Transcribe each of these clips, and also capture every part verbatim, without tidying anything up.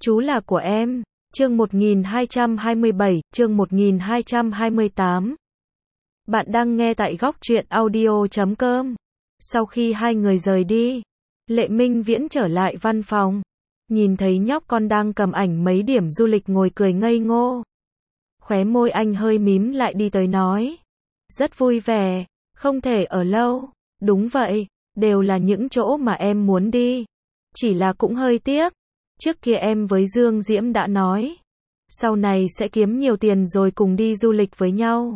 Chú là của em. Chương một nghìn hai trăm hai mươi bảy, chương một nghìn hai trăm hai mươi tám. Bạn đang nghe tại góc truyện audio chấm com. Sau khi hai người rời đi, Lệ Minh Viễn trở lại văn phòng. Nhìn thấy nhóc con đang cầm ảnh mấy điểm du lịch ngồi cười ngây ngô. Khóe môi anh hơi mím lại đi tới nói. Rất vui vẻ, không thể ở lâu. Đúng vậy, đều là những chỗ mà em muốn đi. Chỉ là cũng hơi tiếc. Trước kia em với Dương Diễm đã nói. Sau này sẽ kiếm nhiều tiền rồi cùng đi du lịch với nhau.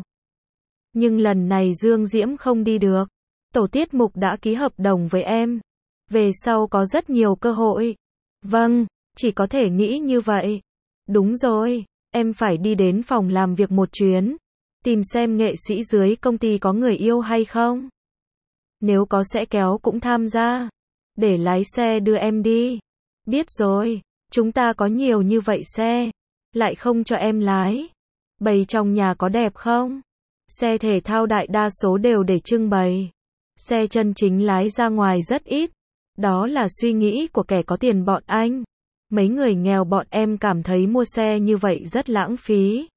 Nhưng lần này Dương Diễm không đi được. Tổ tiết mục đã ký hợp đồng với em. Về sau có rất nhiều cơ hội. Vâng, chỉ có thể nghĩ như vậy. Đúng rồi, em phải đi đến phòng làm việc một chuyến. Tìm xem nghệ sĩ dưới công ty có người yêu hay không. Nếu có sẽ kéo cũng tham gia. Để lái xe đưa em đi. Biết rồi, chúng ta có nhiều như vậy xe. Lại không cho em lái. Bày trong nhà có đẹp không? Xe thể thao đại đa số đều để trưng bày. Xe chân chính lái ra ngoài rất ít. Đó là suy nghĩ của kẻ có tiền bọn anh. Mấy người nghèo bọn em cảm thấy mua xe như vậy rất lãng phí.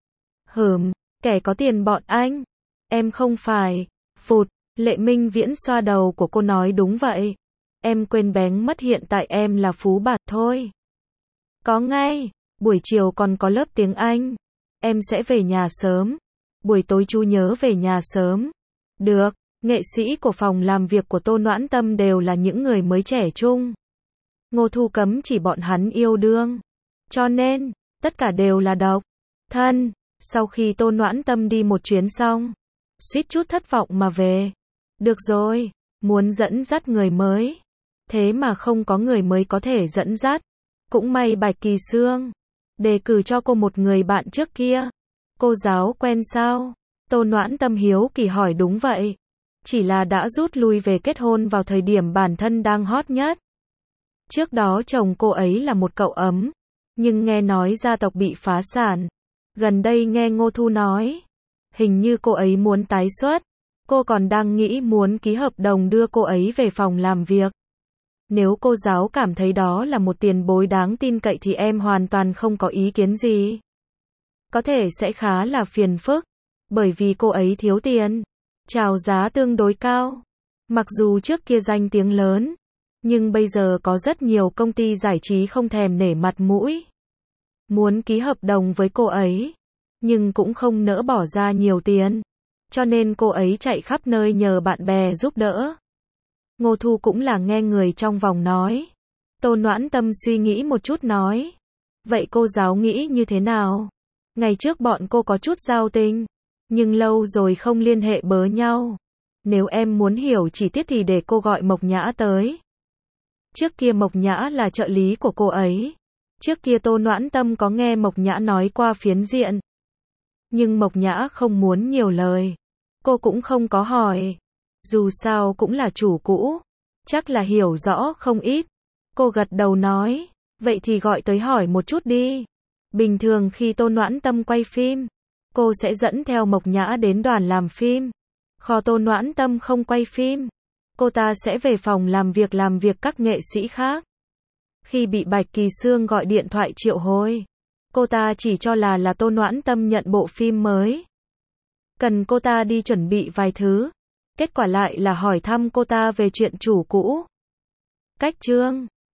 Hừm, kẻ có tiền bọn anh. Em không phải. Phụt, Lệ Minh Viễn xoa đầu của cô nói đúng vậy. Em quên bén mất hiện tại em là phú bạt thôi. Có ngay, buổi chiều còn có lớp tiếng Anh. Em sẽ về nhà sớm. Buổi tối chú nhớ về nhà sớm. Được, nghệ sĩ của phòng làm việc của Tô Noãn Tâm đều là những người mới trẻ trung. Ngô Thu cấm chỉ bọn hắn yêu đương. Cho nên, tất cả đều là độc thân. Sau khi Tô Noãn Tâm đi một chuyến xong, suýt chút thất vọng mà về. Được rồi, muốn dẫn dắt người mới. Thế mà không có người mới có thể dẫn dắt. Cũng may Bạch Kỳ Sương đề cử cho cô một người bạn trước kia. Cô giáo quen sao? Tô Noãn Tâm hiếu kỳ hỏi. Đúng vậy. Chỉ là đã rút lui về kết hôn vào thời điểm bản thân đang hot nhất. Trước đó chồng cô ấy là một cậu ấm. Nhưng nghe nói gia tộc bị phá sản. Gần đây nghe Ngô Thu nói. Hình như cô ấy muốn tái xuất. Cô còn đang nghĩ muốn ký hợp đồng đưa cô ấy về phòng làm việc. Nếu cô giáo cảm thấy đó là một tiền bối đáng tin cậy thì em hoàn toàn không có ý kiến gì. Có thể sẽ khá là phiền phức. Bởi vì cô ấy thiếu tiền. Chào giá tương đối cao. Mặc dù trước kia danh tiếng lớn. Nhưng bây giờ có rất nhiều công ty giải trí không thèm nể mặt mũi. Muốn ký hợp đồng với cô ấy. Nhưng cũng không nỡ bỏ ra nhiều tiền. Cho nên cô ấy chạy khắp nơi nhờ bạn bè giúp đỡ. Ngô Thu cũng là nghe người trong vòng nói. Tô Noãn Tâm suy nghĩ một chút nói. Vậy cô giáo nghĩ như thế nào? Ngày trước bọn cô có chút giao tình. Nhưng lâu rồi không liên hệ bớ nhau. Nếu em muốn hiểu chi tiết thì để cô gọi Mộc Nhã tới. Trước kia Mộc Nhã là trợ lý của cô ấy. Trước kia Tô Noãn Tâm có nghe Mộc Nhã nói qua phiến diện. Nhưng Mộc Nhã không muốn nhiều lời. Cô cũng không có hỏi. Dù sao cũng là chủ cũ. Chắc là hiểu rõ không ít. Cô gật đầu nói. Vậy thì gọi tới hỏi một chút đi. Bình thường khi Tô Noãn Tâm quay phim, cô sẽ dẫn theo Mộc Nhã đến đoàn làm phim. Kho Tô Noãn Tâm không quay phim, cô ta sẽ về phòng làm việc làm việc các nghệ sĩ khác. Khi bị Bạch Kỳ Sương gọi điện thoại triệu hồi, cô ta chỉ cho là là Tô Noãn Tâm nhận bộ phim mới. Cần cô ta đi chuẩn bị vài thứ. Kết quả lại là hỏi thăm cô ta về chuyện chủ cũ. Cách chương